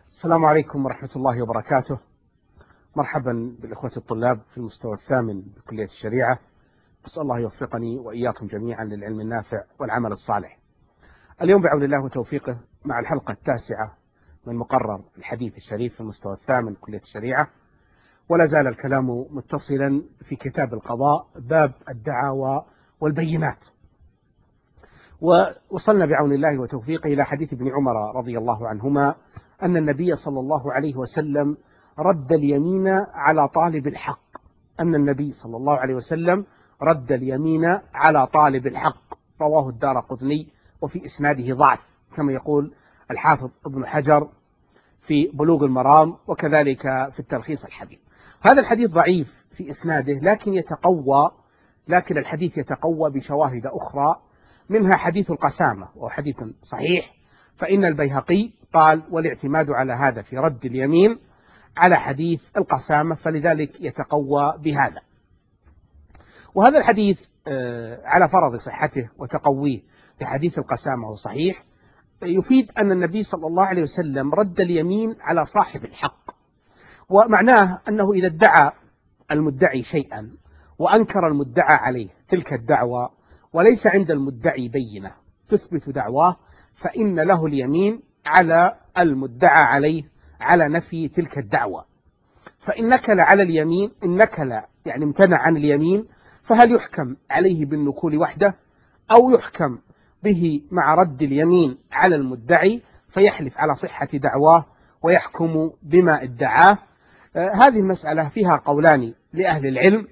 السلام عليكم ورحمة الله وبركاته. مرحبا بالإخوة الطلاب في المستوى الثامن بكلية الشريعة. أسأل الله يوفقني وإياكم جميعا للعلم النافع والعمل الصالح. اليوم بعون الله وتوفيقه مع الحلقة التاسعة من مقرر الحديث الشريف في المستوى الثامن بكلية الشريعة، ولا زال الكلام متصلا في كتاب القضاء باب الدعاوى والبينات. ووصلنا بعون الله وتوفيقه إلى حديث ابن عمر رضي الله عنهما أن النبي صلى الله عليه وسلم رد اليمين على طالب الحق. أن النبي صلى الله عليه وسلم رد اليمين على طالب الحق، رواه الدارقطني، وفي إسناده ضعف كما يقول الحافظ ابن حجر في بلوغ المرام، وكذلك في التلخيص الحبيب. هذا الحديث ضعيف في إسناده لكن الحديث يتقوى بشواهد أخرى، منها حديث القسامة وهو حديث صحيح، فإن البيهقي قال والاعتماد على هذا في رد اليمين على حديث القسامة، فلذلك يتقوى بهذا. وهذا الحديث على فرض صحته وتقويه بحديث القسامة وصحيح، يفيد أن النبي صلى الله عليه وسلم رد اليمين على صاحب الحق، ومعناه أنه إذا ادعى المدعي شيئا وأنكر المدعى عليه تلك الدعوى وليس عند المدعي بينة تثبت دعواه، فإن له اليمين على المدعى عليه على نفي تلك الدعوة. فإن نكل على اليمين، إن نكل يعني امتنع عن اليمين، فهل يحكم عليه بالنكول وحده أو يحكم به مع رد اليمين على المدعي فيحلف على صحة دعواه ويحكم بما ادعاه؟ هذه المسألة فيها قولان لأهل العلم.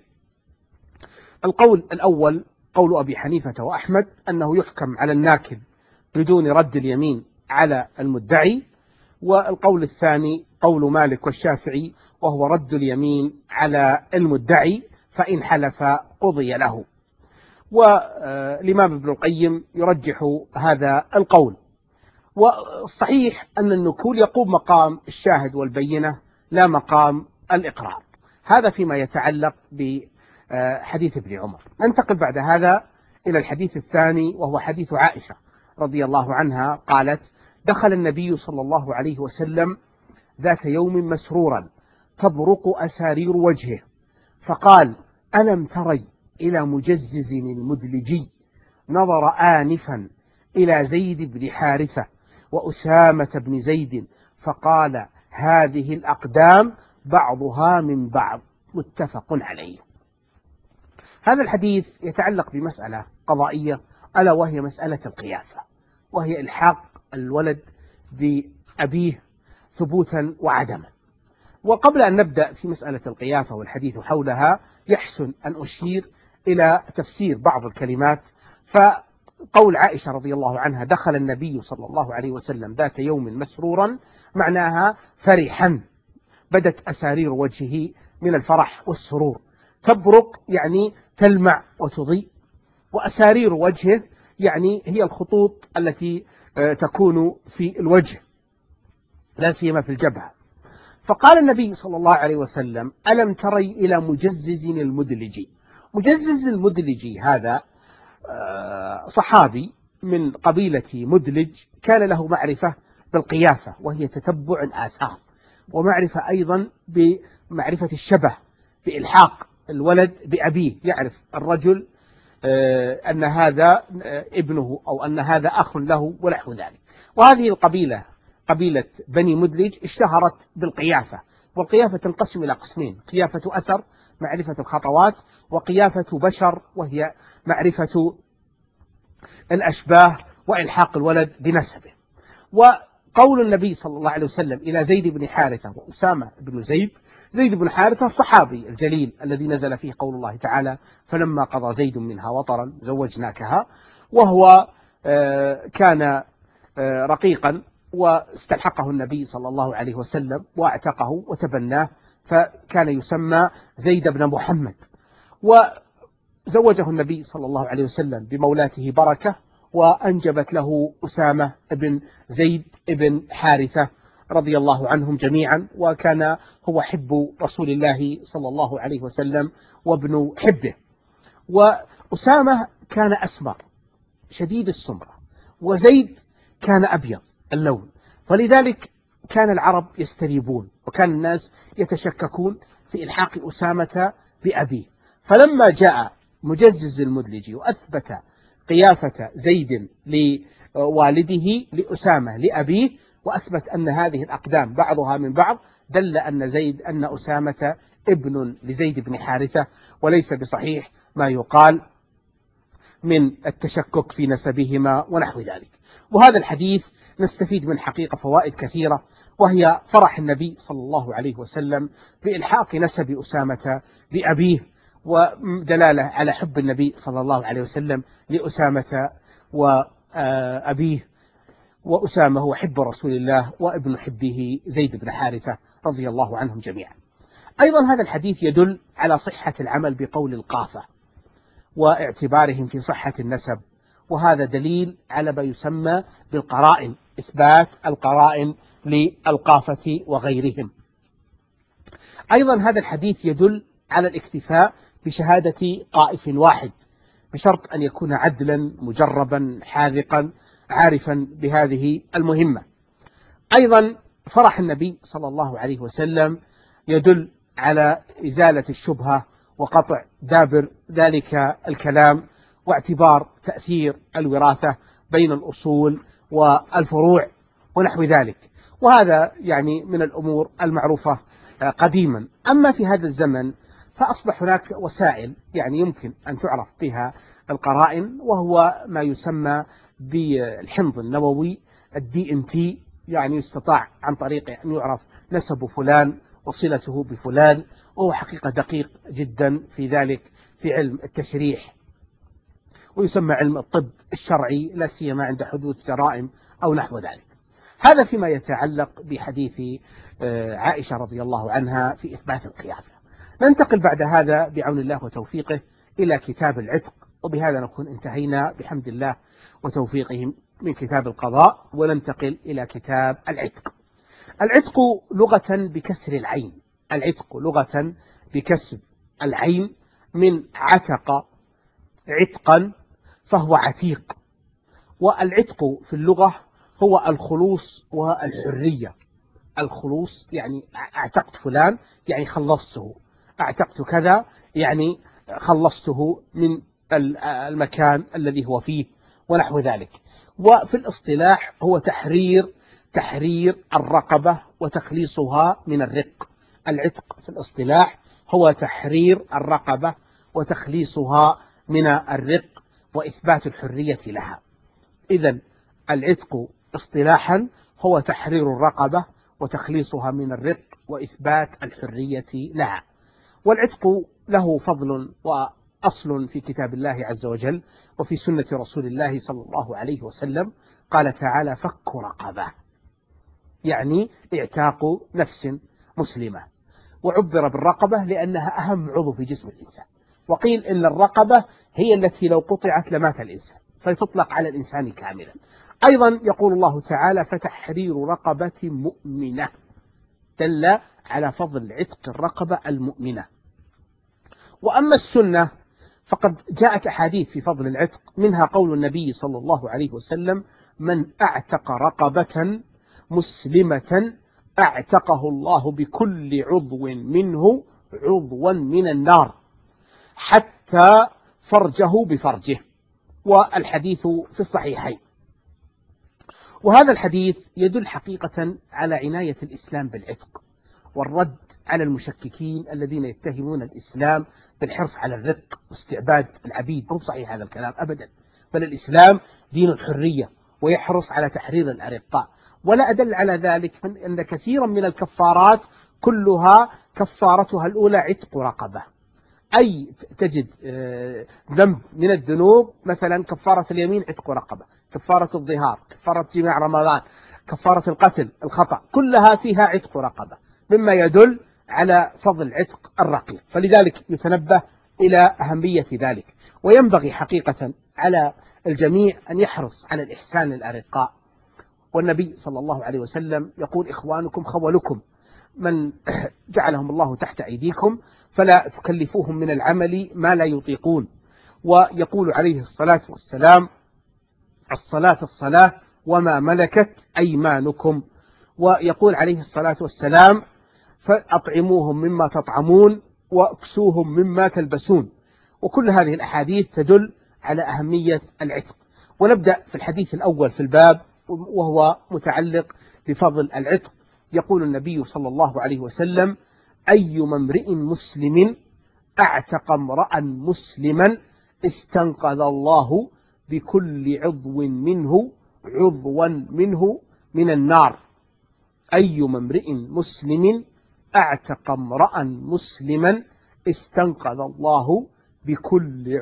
القول الأول قول أبي حنيفة وأحمد أنه يحكم على الناكل بدون رد اليمين على المدعي، والقول الثاني قول مالك والشافعي وهو رد اليمين على المدعي، فإن حلف قضي له. والإمام ابن القيم يرجح هذا القول. والصحيح أن النكول يقوم مقام الشاهد والبينة لا مقام الإقرار. هذا فيما يتعلق بحديث ابن عمر. ننتقل بعد هذا إلى الحديث الثاني، وهو حديث عائشة رضي الله عنها قالت: دخل النبي صلى الله عليه وسلم ذات يوم مسرورا تبرق أسارير وجهه، فقال: ألم تري إلى مجزز المدلجي؟ نظر آنفا إلى زيد بن حارثة وأسامة بن زيد فقال: هذه الأقدام بعضها من بعض، متفق عليه. هذا الحديث يتعلق بمسألة قضائية، ألا وهي مسألة القيافة، وهي إلحاق الولد بأبيه ثبوتا وعدما. وقبل أن نبدأ في مسألة القيافة والحديث حولها، يحسن أن أشير إلى تفسير بعض الكلمات. فقول عائشة رضي الله عنها: دخل النبي صلى الله عليه وسلم ذات يوم مسرورا، معناها فرحا، بدت أسارير وجهه من الفرح والسرور. تبرق يعني تلمع وتضيء، وأسارير وجهه يعني هي الخطوط التي تكون في الوجه لا سيما في الجبهة. فقال النبي صلى الله عليه وسلم: ألم تري إلى مجزز المدلجي؟ مجزز المدلجي هذا صحابي من قبيلة مدلج، كان له معرفة بالقيافة وهي تتبع الآثار، ومعرفة أيضا بمعرفة الشبه بإلحاق الولد بأبيه، يعرف الرجل أن هذا ابنه أو أن هذا أخ له ونحو ذلك. وهذه القبيلة قبيلة بني مدلج اشتهرت بالقيافة، والقيافة تنقسم إلى قسمين: قيافة أثر معرفة الخطوات، وقيافة بشر وهي معرفة الأشباه وإلحاق الولد بنسبه. وقول النبي صلى الله عليه وسلم إلى زيد بن حارثة وأسامة بن زيد: زيد بن حارثة الصحابي الجليل الذي نزل فيه قول الله تعالى: فلما قضى زيد منها وطرا زوجناكها، وهو كان رقيقا واستلحقه النبي صلى الله عليه وسلم واعتقه وتبناه، فكان يسمى زيد بن محمد. وزوجه النبي صلى الله عليه وسلم بمولاته بركة، وأنجبت له أسامة بن زيد بن حارثة رضي الله عنهم جميعا، وكان هو حب رسول الله صلى الله عليه وسلم وابن حبه. وأسامة كان أسمر شديد السمرة، وزيد كان أبيض اللون، فلذلك كان العرب يستريبون، وكان الناس يتشككون في إلحاق أسامة بأبيه. فلما جاء مجزز المدلجي وأثبت قيافة زيد لوالده لأسامة لأبيه، وأثبت أن هذه الأقدام بعضها من بعض، دل أن أسامة ابن لزيد بن حارثة، وليس بصحيح ما يقال من التشكك في نسبهما ونحو ذلك. وهذا الحديث نستفيد من حقيقة فوائد كثيرة، وهي فرح النبي صلى الله عليه وسلم بإلحاق نسب أسامة بأبيه، ودلالة على حب النبي صلى الله عليه وسلم لأسامة وأبيه. وأسامة هو حب رسول الله وابن حبه زيد بن حارثة رضي الله عنهم جميعا. أيضا هذا الحديث يدل على صحة العمل بقول القافة واعتبارهم في صحة النسب، وهذا دليل على ما يسمى بالقرائن، إثبات القرائن للقافة وغيرهم. أيضا هذا الحديث يدل على الاكتفاء بشهادة طائف واحد، بشرط أن يكون عدلا مجربا حاذقا عارفا بهذه المهمة. أيضا فرح النبي صلى الله عليه وسلم يدل على إزالة الشبهة وقطع دابر ذلك الكلام، واعتبار تأثير الوراثة بين الأصول والفروع ونحو ذلك، وهذا يعني من الأمور المعروفة قديما. أما في هذا الزمن فأصبح هناك وسائل يعني يمكن أن تعرف بها القرائن، وهو ما يسمى بالحمض النووي الDNT، يعني يستطاع عن طريقه أن يعرف نسب فلان وصلته بفلان، وهو حقيقة دقيق جدا في ذلك في علم التشريح، ويسمى علم الطب الشرعي، لا سيما عند حدوث جرائم أو نحو ذلك. هذا فيما يتعلق بحديث عائشة رضي الله عنها في إثبات القيافة. ننتقل بعد هذا بعون الله وتوفيقه إلى كتاب العتق، وبهذا نكون انتهينا بحمد الله وتوفيقه من كتاب القضاء، وننتقل إلى كتاب العتق. العتق لغة بكسر العين، العتق لغة بكسر العين من عتق عتقا فهو عتيق. والعتق في اللغة هو الخلوص والحرية. الخلوص يعني اعتقت فلان يعني خلصته، اعتقت كذا يعني خلصته من المكان الذي هو فيه ونحو ذلك. وفي الاصطلاح هو تحرير الرقبة وتخليصها من الرق. العتق في الاصطلاح هو تحرير الرقبة وتخليصها من الرق وإثبات الحرية لها. إذن العتق اصطلاحا هو تحرير الرقبة وتخليصها من الرق وإثبات الحرية لها. والعتق له فضل وأصل في كتاب الله عز وجل وفي سنة رسول الله صلى الله عليه وسلم. قال تعالى: فك رقبة، يعني اعتاق نفس مسلمة. وعبر بالرقبة لأنها أهم عضو في جسم الإنسان، وقيل إن الرقبة هي التي لو قطعت لمات الإنسان، فتطلق على الإنسان كاملا. أيضا يقول الله تعالى: فتحرير رقبة مؤمنة، دل على فضل عتق الرقبة المؤمنة. وأما السنة فقد جاءت أحاديث في فضل العتق، منها قول النبي صلى الله عليه وسلم: من أعتق رقبة مسلمة أعتقه الله بكل عضو منه عضوا من النار حتى فرجه بفرجه. والحديث في الصحيحين. وهذا الحديث يدل حقيقة على عناية الإسلام بالعتق والرد على المشككين الذين يتهمون الإسلام بالحرص على الرق واستعباد العبيد. مو صحيح هذا الكلام أبدا، بل الإسلام دين الحرية ويحرص على تحرير الأرقاء. ولا أدل على ذلك من أن كثيرا من الكفارات كلها كفارتها الأولى عتق رقبة. أي تجد ذنب من الذنوب، مثلا كفارة اليمين عتق رقبة، كفارة الظهار، كفارة جماع رمضان، كفارة القتل الخطأ، كلها فيها عتق رقبة، مما يدل على فضل عتق الرقيق. فلذلك يتنبه إلى أهمية ذلك، وينبغي حقيقة على الجميع أن يحرص على الإحسان للأرقاء. والنبي صلى الله عليه وسلم يقول: إخوانكم خولكم، من جعلهم الله تحت أيديكم فلا تكلفوهم من العمل ما لا يطيقون. ويقول عليه الصلاة والسلام: الصلاة الصلاة وما ملكت أيمانكم. ويقول عليه الصلاة والسلام: فأطعموهم مما تطعمون واكسوهم مما تلبسون. وكل هذه الأحاديث تدل على أهمية العتق. ونبدأ في الحديث الأول في الباب، وهو متعلق بفضل العتق. يقول النبي صلى الله عليه وسلم: أيما امرئ مسلم أعتق امرأ مسلما استنقذ الله بكل عضوا منه من النار. أيما امرئ مسلم أعتق امرأ مسلما استنقذ الله بكل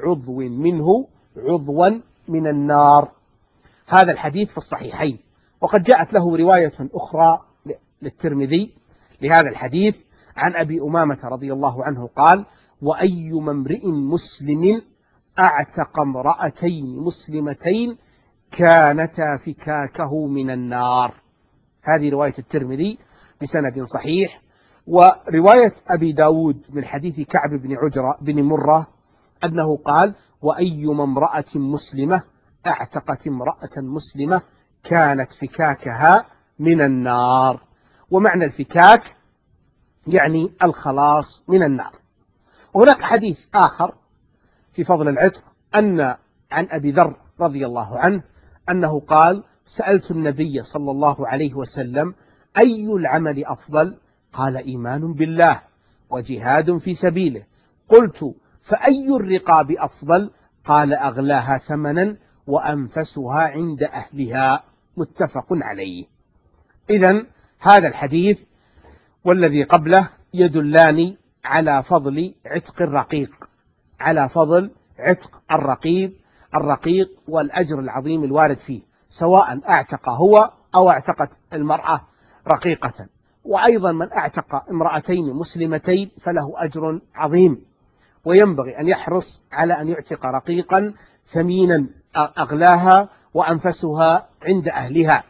عضوا من النار. هذا الحديث في الصحيحين. وقد جاءت له رواية أخرى للترمذي لهذا الحديث عن أبي أمامة رضي الله عنه قال: وأيما امرئ مسلم أعتق امرأتين مسلمتين كانتا فكاكه من النار. هذه رواية الترمذي بسند صحيح. ورواية أبي داود من حديث كعب بن عجرة بن مرة أنه قال: وأيما امرأة مسلمة اعتقت امرأة مسلمة كانت فكاكها من النار. ومعنى الفكاك يعني الخلاص من النار. وهناك حديث آخر في فضل العتق عن أبي ذر رضي الله عنه أنه قال: سألت النبي صلى الله عليه وسلم: أي العمل أفضل؟ قال: إيمان بالله وجهاد في سبيله. قلت: فأي الرقاب أفضل؟ قال: أغلاها ثمنا وأنفسها عند أهلها. متفق عليه. إذن هذا الحديث والذي قبله يدلان على فضل عتق الرقيق، على فضل عتق الرقيق والأجر العظيم الوارد فيه، سواء اعتق هو أو اعتقت المرأة رقيقة. وأيضا من اعتق امرأتين مسلمتين فله أجر عظيم، وينبغي أن يحرص على أن يعتق رقيقا ثمينا أغلاها وأنفسها عند أهلها،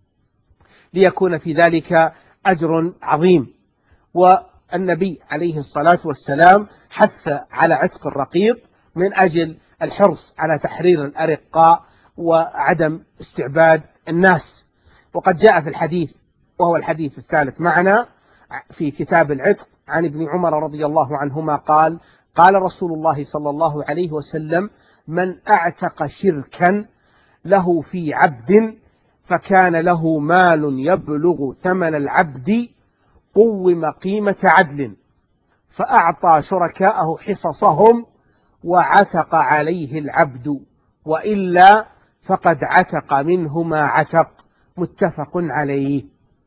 ليكون في ذلك أجر عظيم. والنبي عليه الصلاة والسلام حث على عتق الرقيق من أجل الحرص على تحرير الأرقاء وعدم استعباد الناس. وقد جاء في الحديث، وهو الحديث الثالث معنا في كتاب العتق، عن ابن عمر رضي الله عنهما قال: قال رسول الله صلى الله عليه وسلم: من أعتق شركا له في عبد فكان له مال يبلغ ثمن العبد قوم قيمة عدل، فأعطى شركاءه حصصهم وعتق عليه العبد، وإلا فقد عتق منه ما عتق. متفق عليه.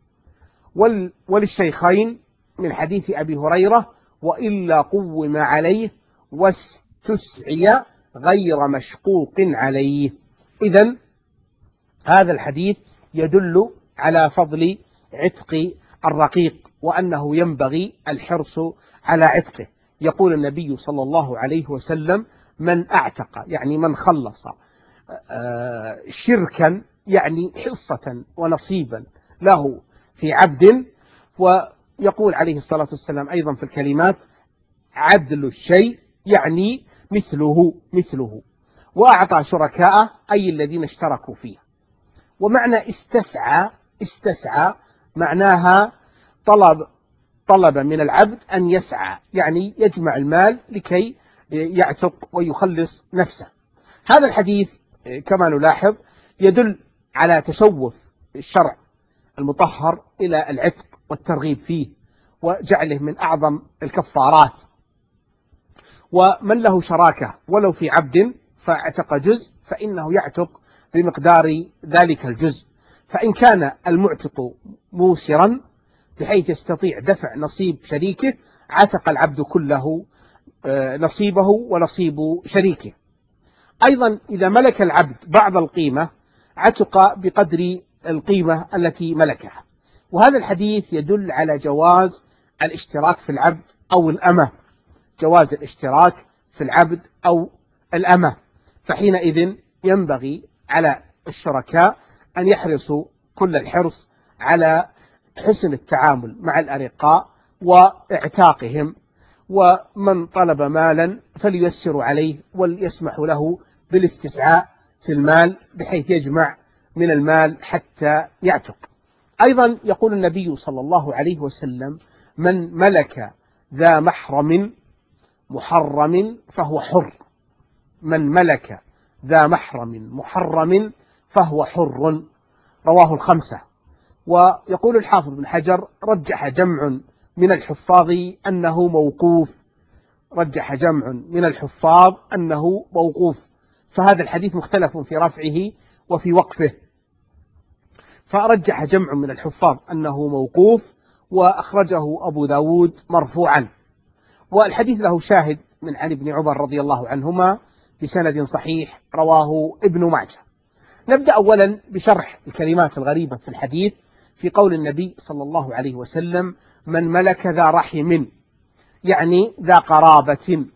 وللشيخين من حديث أبي هريرة: وإلا قوم عليه واستسعي غير مشقوق عليه. إذن هذا الحديث يدل على فضل عتق الرقيق، وأنه ينبغي الحرص على عتقه. يقول النبي صلى الله عليه وسلم: من أعتق يعني من خلص شركا يعني حصة ونصيبا له في عبد. ويقول عليه الصلاة والسلام أيضا في الكلمات: عدل الشيء يعني مثله وأعطى شركاءه أي الذين اشتركوا فيه. ومعنى استسعى معناها طلب من العبد أن يسعى، يعني يجمع المال لكي يعتق ويخلص نفسه. هذا الحديث كما نلاحظ يدل على تشوف الشرع المطهر إلى العتق والترغيب فيه وجعله من أعظم الكفارات. ومن له شراكة ولو في عبد فاعتق جزء فإنه يعتق بمقدار ذلك الجزء. فإن كان المعتق موسرا بحيث يستطيع دفع نصيب شريكه عتق العبد كله نصيبه ونصيب شريكه. أيضا إذا ملك العبد بعض القيمة عتق بقدر القيمة التي ملكها. وهذا الحديث يدل على جواز الاشتراك في العبد أو الأمة، جواز الاشتراك في العبد أو الأمة. فحينئذ ينبغي على الشركاء أن يحرصوا كل الحرص على حسن التعامل مع الأرقاء واعتاقهم. ومن طلب مالا فلييسر عليه وليسمح له بالاستسعاء في المال بحيث يجمع من المال حتى يعتق. أيضا يقول النبي صلى الله عليه وسلم: من ملك ذا محرم محرم فهو حر. من ملك ذا محرم محرم فهو حر. رواه الخمسة. ويقول الحافظ بن حجر: رجح جمع من الحفاظ أنه موقوف. رجح جمع من الحفاظ أنه موقوف، فهذا الحديث مختلف في رفعه وفي وقفه. فرجح جمع من الحفاظ أنه موقوف، وأخرجه أبو داود مرفوعا. والحديث له شاهد من عن ابن عمر رضي الله عنهما بسند صحيح، رواه ابن ماجه. نبدأ أولا بشرح الكلمات الغريبة في الحديث، في قول النبي صلى الله عليه وسلم: من ملك ذا رحم، يعني ذا قرابة.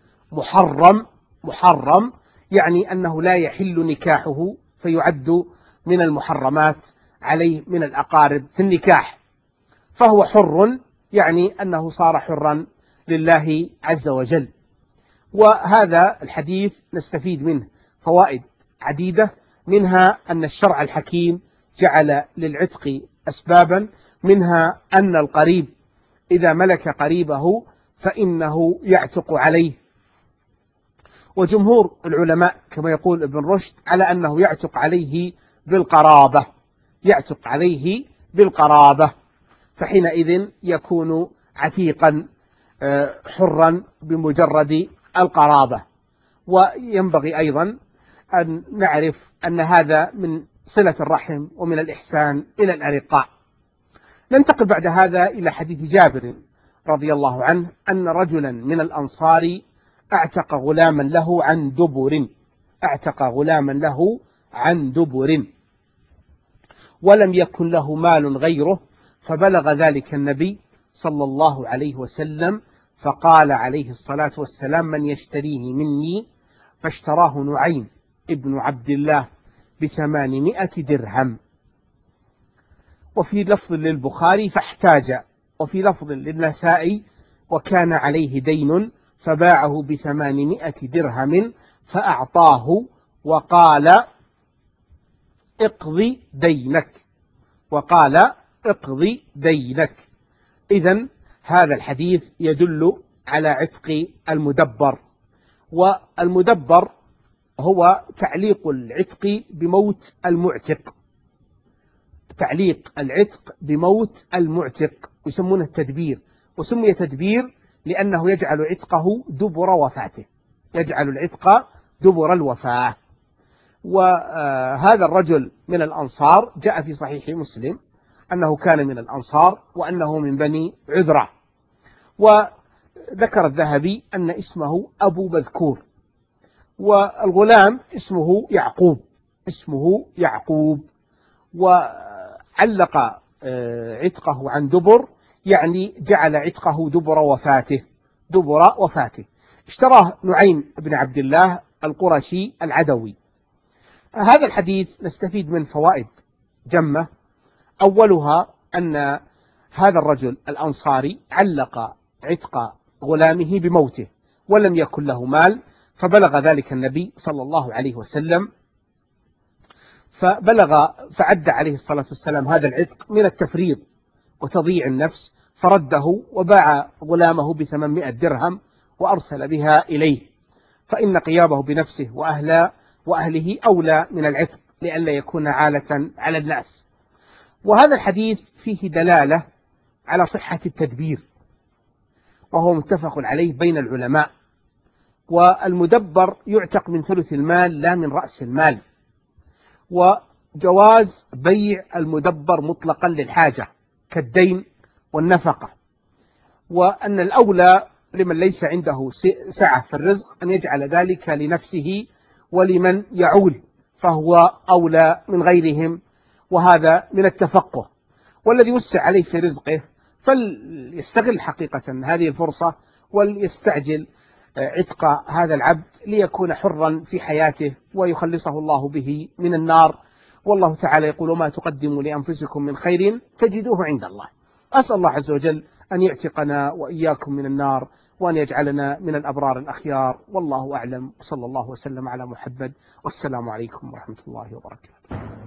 محرم يعني أنه لا يحل نكاحه، فيعد من المحرمات عليه من الأقارب في النكاح. فهو حر يعني أنه صار حرا لله عز وجل. وهذا الحديث نستفيد منه فوائد عديدة، منها أن الشرع الحكيم جعل للعتق أسبابا، منها أن القريب إذا ملك قريبه فإنه يعتق عليه. وجمهور العلماء كما يقول ابن رشد على أنه يعتق عليه بالقرابة، يعتق عليه بالقرابة، فحينئذ يكون عتيقا حرا بمجرد القرابة. وينبغي أيضا أن نعرف أن هذا من صلة الرحم ومن الإحسان إلى الأرقاء. ننتقل بعد هذا إلى حديث جابر رضي الله عنه أن رجلا من الأنصار اعتق غلاما له عن دبر، اعتق غلاما له عن دبر، ولم يكن له مال غيره، فبلغ ذلك النبي صلى الله عليه وسلم، فقال عليه الصلاة والسلام: من يشتريه مني؟ فاشتراه نعيم ابن عبد الله ب800 درهم. وفي لفظ للبخاري: فاحتاج. وفي لفظ للنسائي: وكان عليه دين فباعه ب800 درهم فأعطاه وقال: اقضي دينك. وقال: اقضي دينك. إذن هذا الحديث يدل على عتق المدبر. والمدبر هو تعليق العتق بموت المعتق، تعليق العتق بموت المعتق، يسمونه التدبير. وسمي تدبير لأنه يجعل عتقه دبر وفاته، يجعل العتق دبر الوفاة. وهذا الرجل من الأنصار جاء في صحيح مسلم أنه كان من الأنصار وأنه من بني عذرة. وذكر الذهبي أن اسمه أبو مذكور، والغلام اسمه يعقوب، اسمه يعقوب. وعلق عتقه عن دبر، يعني جعل عتقه دبر وفاته، دبر وفاته. اشتراه نعيم بن عبد الله القرشي العدوي. هذا الحديث نستفيد من فوائد جمة. أولها أن هذا الرجل الأنصاري علق عتق غلامه بموته، ولم يكن له مال، فبلغ ذلك النبي صلى الله عليه وسلم، فعد عليه الصلاة والسلام هذا العتق من التفريط وتضييع النفس، فرده وباع غلامه ب800 درهم وأرسل بها إليه، فإن قيامه بنفسه وأهله أولى من العتق، لئلا يكون عالة على الناس. وهذا الحديث فيه دلالة على صحة التدبير، وهو متفق عليه بين العلماء. والمدبر يعتق من ثلث المال لا من رأس المال. وجواز بيع المدبر مطلقا للحاجة كالدين والنفقة. وأن الأولى لمن ليس عنده سعة في الرزق أن يجعل ذلك لنفسه، ولمن يعول فهو أولى من غيرهم، وهذا من التفقه. والذي وسع عليه في رزقه فليستغل حقيقة هذه الفرصة وليستعجل عتق هذا العبد ليكون حرا في حياته ويخلصه الله به من النار. والله تعالى يقول: ما تقدموا لأنفسكم من خير تجدوه عند الله. أسأل الله عز وجل أن يعتقنا وإياكم من النار، وأن يجعلنا من الأبرار الأخيار. والله أعلم، صلى الله وسلم على محمد، والسلام عليكم ورحمة الله وبركاته.